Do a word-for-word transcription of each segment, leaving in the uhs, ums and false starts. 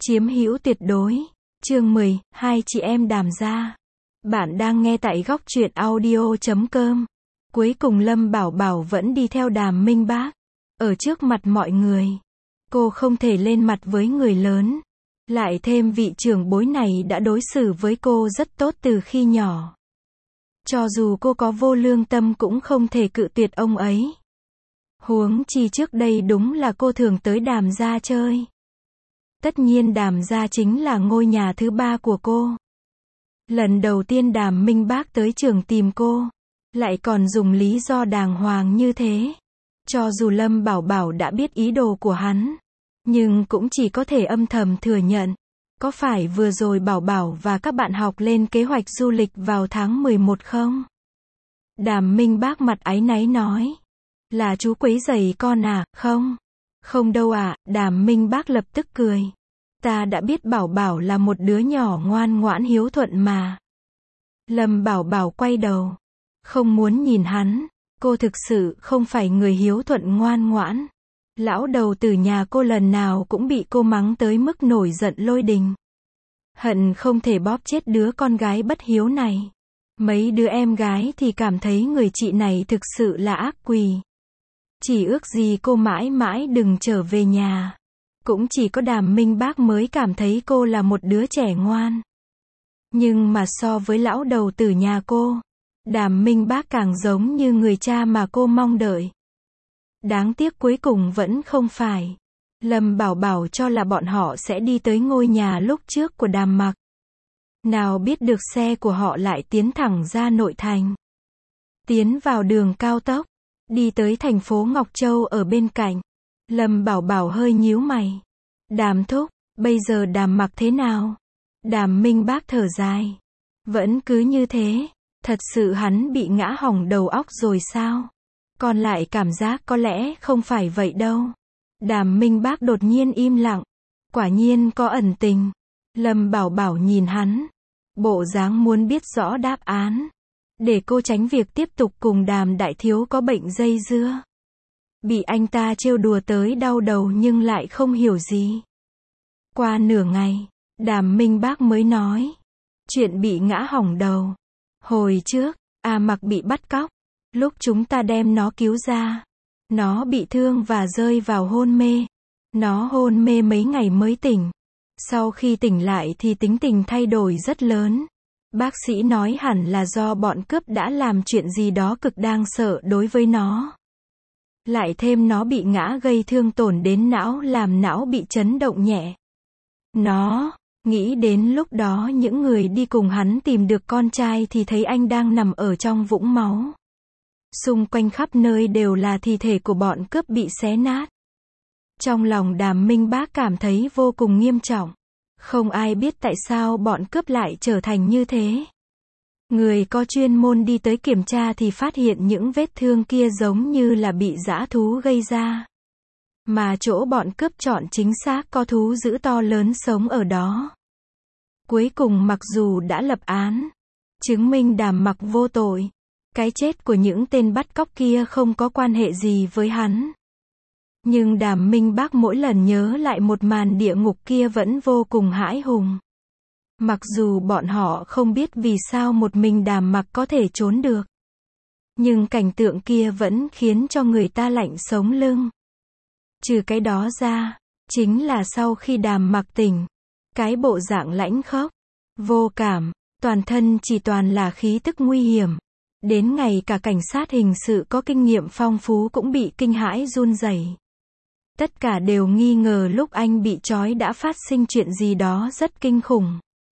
Chiếm hữu tuyệt đối. Chương mười, hai chị em Đàm gia. Bạn đang nghe tại góc truyện audio chấm com. Cuối cùng Lâm Bảo Bảo vẫn đi theo Đàm Minh Bác. Ở trước mặt mọi người. Cô không thể lên mặt với người lớn. Lại thêm vị trưởng bối này đã đối xử với cô rất tốt từ khi nhỏ. Cho dù cô có vô lương tâm cũng không thể cự tuyệt ông ấy. Huống chi trước đây đúng là cô thường tới Đàm gia chơi. Tất nhiên Đàm gia chính là ngôi nhà thứ ba của cô. Lần đầu tiên Đàm Minh Bác tới trường tìm cô, lại còn dùng lý do đàng hoàng như thế. Cho dù Lâm Bảo Bảo đã biết ý đồ của hắn, nhưng cũng chỉ có thể âm thầm thừa nhận. Có phải vừa rồi Bảo Bảo và các bạn học lên kế hoạch du lịch vào tháng mười một không? Đàm Minh Bác mặt áy náy nói. Là chú quấy rầy con à, không? Không đâu ạ, à, Đàm Minh Bác lập tức cười. Ta đã biết Bảo Bảo là một đứa nhỏ ngoan ngoãn hiếu thuận mà. Lâm Bảo Bảo quay đầu. Không muốn nhìn hắn. Cô thực sự không phải người hiếu thuận ngoan ngoãn. Lão đầu từ nhà cô lần nào cũng bị cô mắng tới mức nổi giận lôi đình. Hận không thể bóp chết đứa con gái bất hiếu này. Mấy đứa em gái thì cảm thấy người chị này thực sự là ác quỷ. Chỉ ước gì cô mãi mãi đừng trở về nhà. Cũng chỉ có Đàm Minh Bác mới cảm thấy cô là một đứa trẻ ngoan. Nhưng mà so với lão đầu tử nhà cô, Đàm Minh Bác càng giống như người cha mà cô mong đợi. Đáng tiếc cuối cùng vẫn không phải. Lâm Bảo Bảo cho là bọn họ sẽ đi tới ngôi nhà lúc trước của Đàm Mặc. Nào biết được xe của họ lại tiến thẳng ra nội thành. Tiến vào đường cao tốc. Đi tới thành phố Ngọc Châu ở bên cạnh. Lâm Bảo Bảo hơi nhíu mày. Đàm thúc, bây giờ Đàm Mặc thế nào? Đàm Minh Bác thở dài. Vẫn cứ như thế. Thật sự hắn bị ngã hỏng đầu óc rồi sao? Còn lại cảm giác có lẽ không phải vậy đâu. Đàm Minh Bác đột nhiên im lặng. Quả nhiên có ẩn tình. Lâm Bảo Bảo nhìn hắn. Bộ dáng muốn biết rõ đáp án. Để cô tránh việc tiếp tục cùng Đàm đại thiếu có bệnh dây dưa. Bị anh ta trêu đùa tới đau đầu nhưng lại không hiểu gì. Qua nửa ngày, Đàm Minh Bác mới nói. Chuyện bị ngã hỏng đầu. Hồi trước, A Mặc bị bắt cóc. Lúc chúng ta đem nó cứu ra. Nó bị thương và rơi vào hôn mê. Nó hôn mê mấy ngày mới tỉnh. Sau khi tỉnh lại thì tính tình thay đổi rất lớn. Bác sĩ nói hẳn là do bọn cướp đã làm chuyện gì đó cực đáng sợ đối với nó. Lại thêm nó bị ngã gây thương tổn đến não làm não bị chấn động nhẹ. Nó nghĩ đến lúc đó những người đi cùng hắn tìm được con trai thì thấy anh đang nằm ở trong vũng máu. Xung quanh khắp nơi đều là thi thể của bọn cướp bị xé nát. Trong lòng Đàm Minh Bác cảm thấy vô cùng nghiêm trọng. Không ai biết tại sao bọn cướp lại trở thành như thế. Người có chuyên môn đi tới kiểm tra thì phát hiện những vết thương kia giống như là bị dã thú gây ra. Mà chỗ bọn cướp chọn chính xác có thú dữ to lớn sống ở đó. Cuối cùng mặc dù đã lập án, chứng minh Đàm Mặc vô tội, cái chết của những tên bắt cóc kia không có quan hệ gì với hắn. Nhưng Đàm Minh Bác mỗi lần nhớ lại một màn địa ngục kia vẫn vô cùng hãi hùng. Mặc dù bọn họ không biết vì sao một mình Đàm Mặc có thể trốn được. Nhưng cảnh tượng kia vẫn khiến cho người ta lạnh sống lưng. Trừ cái đó ra, chính là sau khi Đàm Mặc tỉnh, cái bộ dạng lãnh khốc, vô cảm, toàn thân chỉ toàn là khí tức nguy hiểm. Đến ngày cả cảnh sát hình sự có kinh nghiệm phong phú cũng bị kinh hãi run rẩy. Tất cả đều nghi ngờ lúc anh bị trói đã phát sinh chuyện gì đó rất kinh khủng.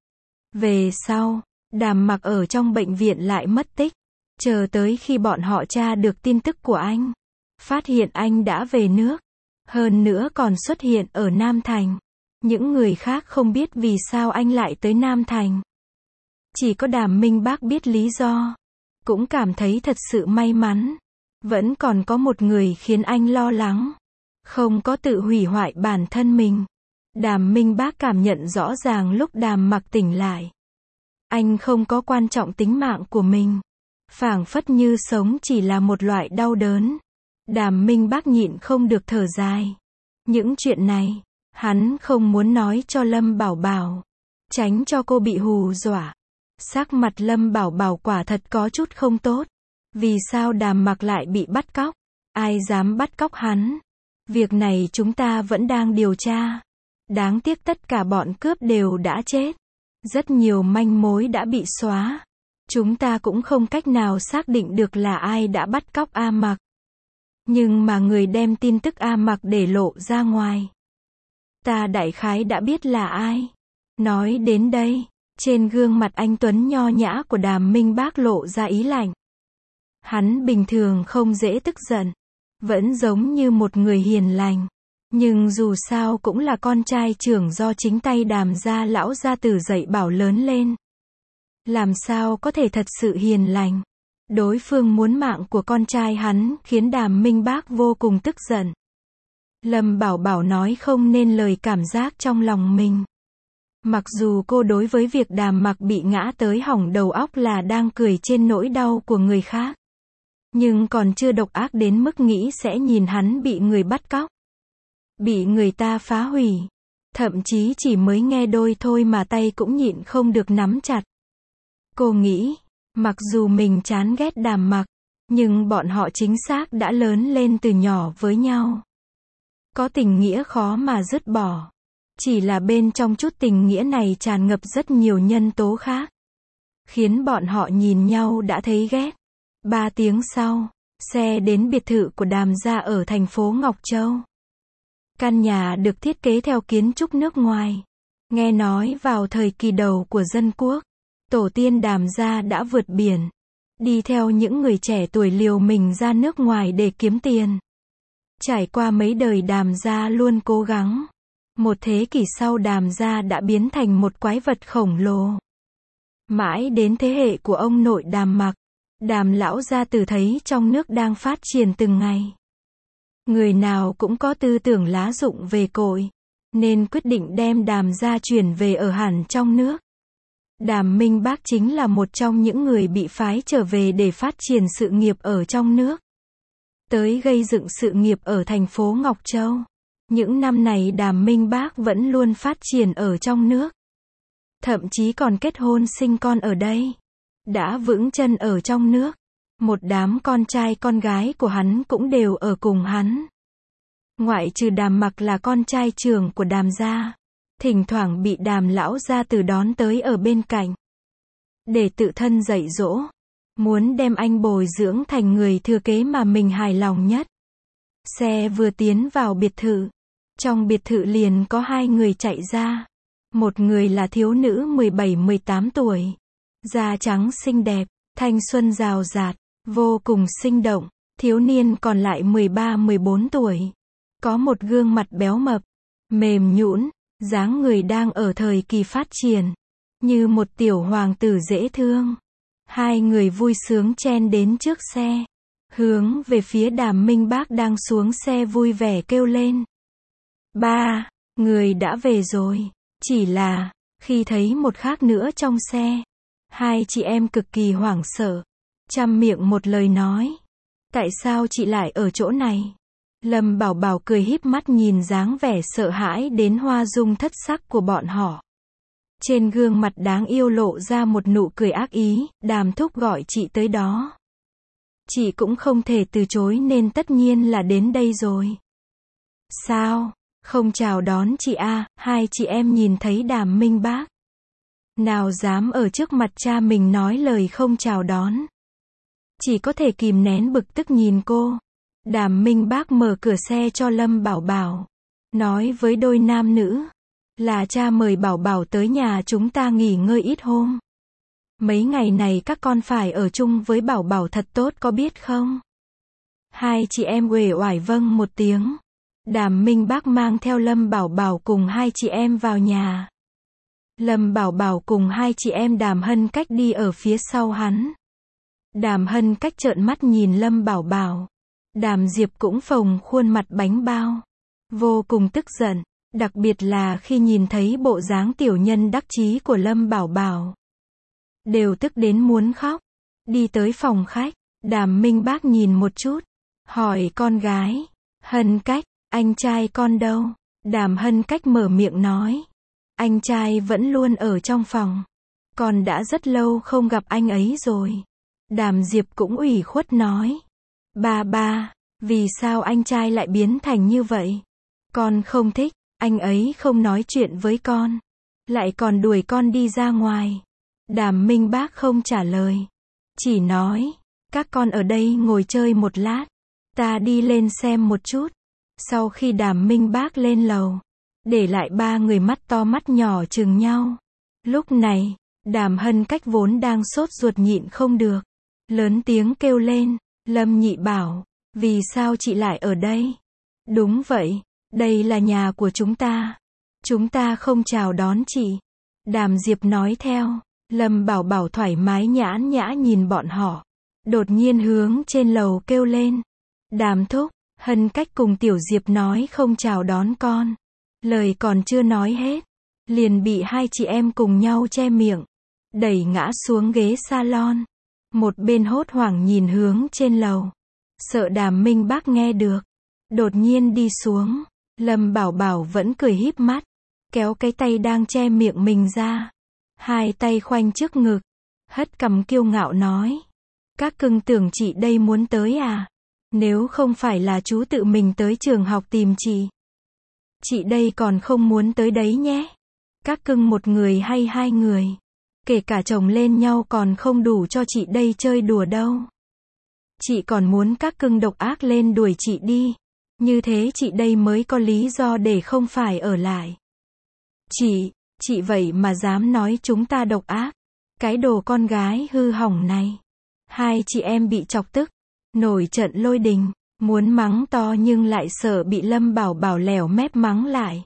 Về sau, Đàm Mặc ở trong bệnh viện lại mất tích. Chờ tới khi bọn họ tra được tin tức của anh, phát hiện anh đã về nước. Hơn nữa còn xuất hiện ở Nam Thành. Những người khác không biết vì sao anh lại tới Nam Thành. Chỉ có Đàm Minh Bác biết lý do. Cũng cảm thấy thật sự may mắn. Vẫn còn có một người khiến anh lo lắng. Không có tự hủy hoại bản thân mình. Đàm Minh Bác cảm nhận rõ ràng lúc Đàm Mặc tỉnh lại. Anh không có quan trọng tính mạng của mình. Phảng phất như sống chỉ là một loại đau đớn. Đàm Minh Bác nhịn không được thở dài. Những chuyện này, Hắn không muốn nói cho Lâm Bảo Bảo, tránh cho cô bị hù dọa. Sắc mặt Lâm Bảo Bảo quả thật có chút không tốt. Vì sao Đàm Mặc lại bị bắt cóc? Ai dám bắt cóc hắn? Việc này chúng ta vẫn đang điều tra. Đáng tiếc tất cả bọn cướp đều đã chết. Rất nhiều manh mối đã bị xóa. Chúng ta cũng không cách nào xác định được là ai đã bắt cóc A Mặc. Nhưng mà người đem tin tức A Mặc để lộ ra ngoài, ta đại khái đã biết là ai. Nói đến đây, trên gương mặt anh tuấn nho nhã của Đàm Minh Bác lộ ra ý lạnh. Hắn bình thường không dễ tức giận, vẫn giống như một người hiền lành. Nhưng dù sao cũng là con trai trưởng do chính tay Đàm gia lão gia tử dạy bảo lớn lên. Làm sao có thể thật sự hiền lành. Đối phương muốn mạng của con trai hắn khiến Đàm Minh Bác vô cùng tức giận. Lâm Bảo Bảo nói không nên lời cảm giác trong lòng mình. Mặc dù cô đối với việc Đàm Mặc bị ngã tới hỏng đầu óc là đang cười trên nỗi đau của người khác. Nhưng còn chưa độc ác đến mức nghĩ sẽ nhìn hắn bị người bắt cóc, bị người ta phá hủy. Thậm chí chỉ mới nghe đôi thôi mà tay cũng nhịn không được nắm chặt. Cô nghĩ, mặc dù mình chán ghét Đàm Mặc, nhưng bọn họ chính xác đã lớn lên từ nhỏ với nhau. Có tình nghĩa khó mà dứt bỏ. Chỉ là bên trong chút tình nghĩa này tràn ngập rất nhiều nhân tố khác, khiến bọn họ nhìn nhau đã thấy ghét. Ba tiếng sau, xe đến biệt thự của Đàm gia ở thành phố Ngọc Châu. Căn nhà được thiết kế theo kiến trúc nước ngoài. Nghe nói vào thời kỳ đầu của dân quốc, tổ tiên Đàm gia đã vượt biển, đi theo những người trẻ tuổi liều mình ra nước ngoài để kiếm tiền. Trải qua mấy đời Đàm gia luôn cố gắng. Một thế kỷ sau Đàm gia đã biến thành một quái vật khổng lồ. Mãi đến thế hệ của ông nội Đàm Mặc, Đàm lão gia tử thấy trong nước đang phát triển từng ngày. Người nào cũng có tư tưởng lá rụng về cội, nên quyết định đem Đàm gia chuyển về ở hẳn trong nước. Đàm Minh Bác chính là một trong những người bị phái trở về để phát triển sự nghiệp ở trong nước. Tới gây dựng sự nghiệp ở thành phố Ngọc Châu. Những năm này Đàm Minh Bác vẫn luôn phát triển ở trong nước. Thậm chí còn kết hôn sinh con ở đây. Đã vững chân ở trong nước. Một đám con trai con gái của hắn cũng đều ở cùng hắn. Ngoại trừ Đàm Mặc là con trai trưởng của Đàm gia, thỉnh thoảng bị Đàm lão gia tử đón tới ở bên cạnh, để tự thân dạy dỗ, muốn đem anh bồi dưỡng thành người thừa kế mà mình hài lòng nhất. Xe vừa tiến vào biệt thự, trong biệt thự liền có hai người chạy ra. Một người là thiếu nữ mười bảy mười tám tuổi, da trắng xinh đẹp, thanh xuân rào rạt, vô cùng sinh động. Thiếu niên còn lại mười ba mười bốn tuổi, có một gương mặt béo mập, mềm nhũn, dáng người đang ở thời kỳ phát triển, như một tiểu hoàng tử dễ thương. Hai người vui sướng chen đến trước xe, hướng về phía Đàm Minh Bác đang xuống xe vui vẻ kêu lên. Ba, người đã về rồi. Chỉ là, khi thấy một khác nữa trong xe, hai chị em cực kỳ hoảng sợ, chăm miệng một lời nói. Tại sao chị lại ở chỗ này? Lâm Bảo Bảo cười híp mắt nhìn dáng vẻ sợ hãi đến hoa dung thất sắc của bọn họ. Trên gương mặt đáng yêu lộ ra một nụ cười ác ý. Đàm thúc gọi chị tới đó, chị cũng không thể từ chối nên tất nhiên là đến đây rồi. Sao, không chào đón chị à? Hai chị em nhìn thấy Đàm Minh Bác, nào dám ở trước mặt cha mình nói lời không chào đón. Chỉ có thể kìm nén bực tức nhìn cô. Đàm Minh Bác mở cửa xe cho Lâm Bảo Bảo, nói với đôi nam nữ, là cha mời Bảo Bảo tới nhà chúng ta nghỉ ngơi ít hôm. Mấy ngày này các con phải ở chung với Bảo Bảo thật tốt có biết không? Hai chị em uể oải vâng một tiếng. Đàm Minh Bác mang theo Lâm Bảo Bảo cùng hai chị em vào nhà. Lâm Bảo Bảo cùng hai chị em Đàm Hân Cách đi ở phía sau hắn. Đàm Hân Cách trợn mắt nhìn Lâm Bảo Bảo. Đàm Diệp cũng phồng khuôn mặt bánh bao, vô cùng tức giận, đặc biệt là khi nhìn thấy bộ dáng tiểu nhân đắc chí của Lâm Bảo Bảo. Đều tức đến muốn khóc. Đi tới phòng khách, Đàm Minh Bác nhìn một chút, hỏi con gái, Hân Cách, anh trai con đâu? Đàm Hân Cách mở miệng nói. Anh trai vẫn luôn ở trong phòng. Con đã rất lâu không gặp anh ấy rồi. Đàm Diệp cũng ủy khuất nói. Ba ba, vì sao anh trai lại biến thành như vậy? Con không thích, anh ấy không nói chuyện với con. Lại còn đuổi con đi ra ngoài. Đàm Minh Bác không trả lời. Chỉ nói, các con ở đây ngồi chơi một lát. Ta đi lên xem một chút. Sau khi Đàm Minh Bác lên lầu, để lại ba người mắt to mắt nhỏ chừng nhau. Lúc này, Đàm Hân Cách vốn đang sốt ruột nhịn không được. Lớn tiếng kêu lên, Lâm Nhị Bảo, vì sao chị lại ở đây? Đúng vậy, đây là nhà của chúng ta. Chúng ta không chào đón chị. Đàm Diệp nói theo. Lâm Bảo Bảo thoải mái nhãn nhã nhìn bọn họ. Đột nhiên hướng trên lầu kêu lên. Đàm thúc, Hân Cách cùng Tiểu Diệp nói không chào đón con. Lời còn chưa nói hết, liền bị hai chị em cùng nhau che miệng, đẩy ngã xuống ghế salon. Một bên hốt hoảng nhìn hướng trên lầu, sợ Đàm Minh Bác nghe được. Đột nhiên đi xuống, Lâm Bảo Bảo vẫn cười híp mắt, kéo cái tay đang che miệng mình ra. Hai tay khoanh trước ngực, hất cằm kiêu ngạo nói. Các cưng tưởng chị đây muốn tới à? Nếu không phải là chú tự mình tới trường học tìm chị, chị đây còn không muốn tới đấy nhé. Các cưng một người hay hai người, kể cả chồng lên nhau còn không đủ cho chị đây chơi đùa đâu. Chị còn muốn các cưng độc ác lên đuổi chị đi. Như thế chị đây mới có lý do để không phải ở lại. Chị, chị vậy mà dám nói chúng ta độc ác. Cái đồ con gái hư hỏng này. Hai chị em bị chọc tức, nổi trận lôi đình, muốn mắng to nhưng lại sợ bị Lâm Bảo Bảo lèo mép mắng lại.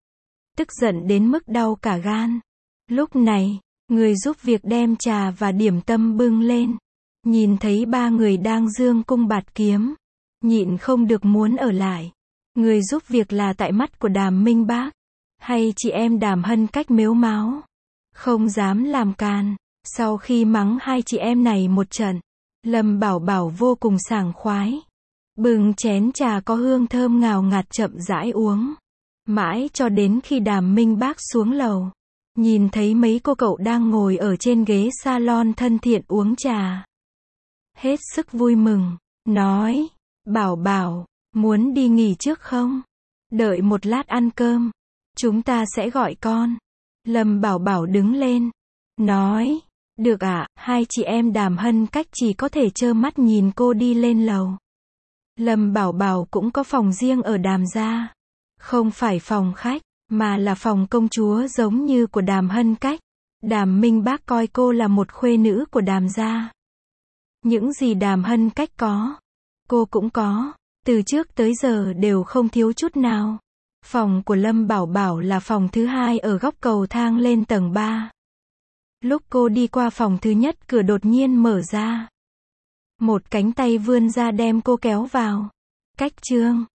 Tức giận đến mức đau cả gan. Lúc này, người giúp việc đem trà và điểm tâm bưng lên. Nhìn thấy ba người đang dương cung bạt kiếm, nhịn không được muốn ở lại. Người giúp việc là tại mắt của Đàm Minh Bác, hay chị em Đàm Hân Cách mếu máo, không dám làm càn. Sau khi mắng hai chị em này một trận, Lâm Bảo Bảo vô cùng sảng khoái. Bưng chén trà có hương thơm ngào ngạt chậm rãi uống. Mãi cho đến khi Đàm Minh Bác xuống lầu, nhìn thấy mấy cô cậu đang ngồi ở trên ghế salon thân thiện uống trà. Hết sức vui mừng, nói, Bảo Bảo, muốn đi nghỉ trước không? Đợi một lát ăn cơm, chúng ta sẽ gọi con. Lâm Bảo Bảo đứng lên, nói, được ạ. Hai chị em Đàm Hân Cách chỉ có thể trơ mắt nhìn cô đi lên lầu. Lâm Bảo Bảo cũng có phòng riêng ở Đàm gia. Không phải phòng khách, mà là phòng công chúa giống như của Đàm Hân Cách. Đàm Minh Bác coi cô là một khuê nữ của Đàm gia. Những gì Đàm Hân Cách có, cô cũng có. Từ trước tới giờ đều không thiếu chút nào. Phòng của Lâm Bảo Bảo là phòng thứ hai ở góc cầu thang lên tầng ba. Lúc cô đi qua phòng thứ nhất, cửa đột nhiên mở ra. Một cánh tay vươn ra đem cô kéo vào. Cách Trương,